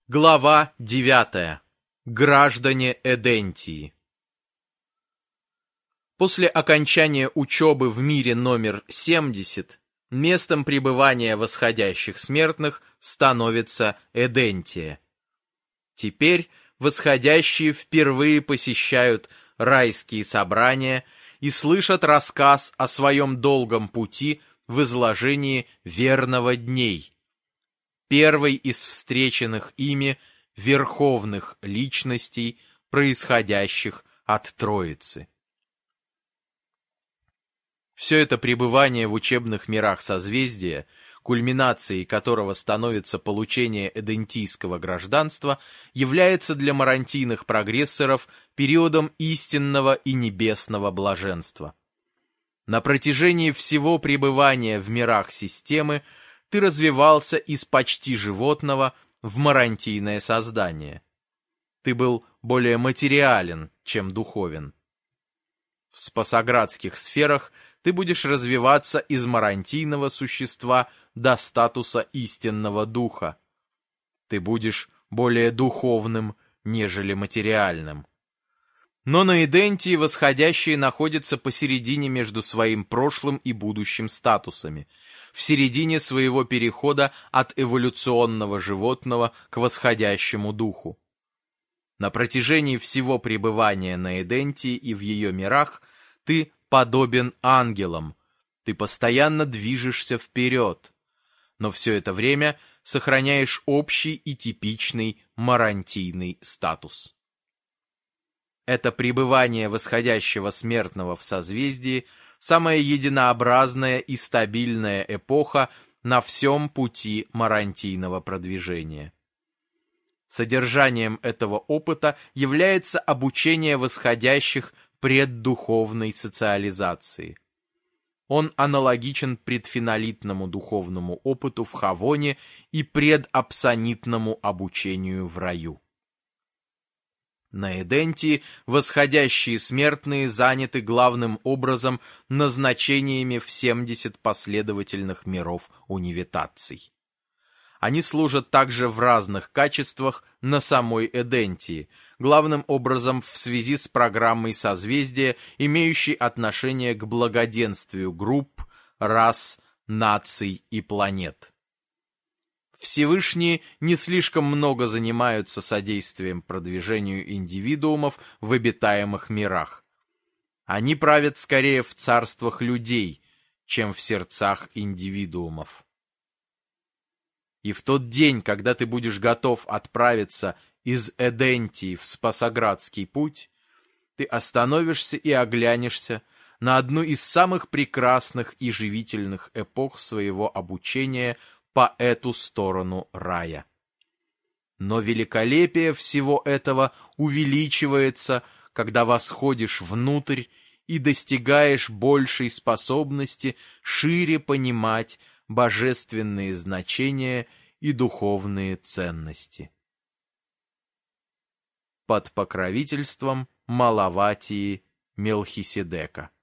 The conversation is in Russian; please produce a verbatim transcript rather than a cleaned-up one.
Глава девятая. Граждане Эдентии. После окончания учебы в мире номер семьдесят, местом пребывания восходящих смертных становится Эдентия. Теперь восходящие впервые посещают райские собрания и слышат рассказ о своем долгом пути в изложении верного дней, первой из встреченных ими верховных личностей, происходящих от Троицы. Все это пребывание в учебных мирах созвездия, кульминацией которого становится получение эдентийского гражданства, является для марантийных прогрессоров периодом истинного и небесного блаженства. На протяжении всего пребывания в мирах системы ты развивался из почти животного в марантийное создание. Ты был более материален, чем духовен. В спасоградских сферах ты будешь развиваться из марантийного существа до статуса истинного духа. Ты будешь более духовным, нежели материальным. Но на Эдентии восходящие находятся посередине между своим прошлым и будущим статусами, в середине своего перехода от эволюционного животного к восходящему духу. На протяжении всего пребывания на Эдентии и в ее мирах ты подобен ангелам, ты постоянно движешься вперед, но все это время сохраняешь общий и типичный марантийный статус. Это пребывание восходящего смертного в созвездии – самая единообразная и стабильная эпоха на всем пути марантийного продвижения. Содержанием этого опыта является обучение восходящих преддуховной социализации. Он аналогичен предфинолитному духовному опыту в Хавоне и предапсонитному обучению в раю. На Эдентии восходящие смертные заняты главным образом назначениями в семьдесят последовательных миров унивитаций. Они служат также в разных качествах на самой Эдентии, главным образом в связи с программой созвездия, имеющей отношение к благоденствию групп, рас, наций и планет. Всевышние не слишком много занимаются содействием продвижению индивидуумов в обитаемых мирах. Они правят скорее в царствах людей, чем в сердцах индивидуумов. И в тот день, когда ты будешь готов отправиться из Эдентии в Спасоградский путь, ты остановишься и оглянешься на одну из самых прекрасных и живительных эпох своего обучения по эту сторону рая. Но великолепие всего этого увеличивается, когда восходишь внутрь и достигаешь большей способности шире понимать божественные значения и духовные ценности. Под покровительством Малаватии Мелхиседека.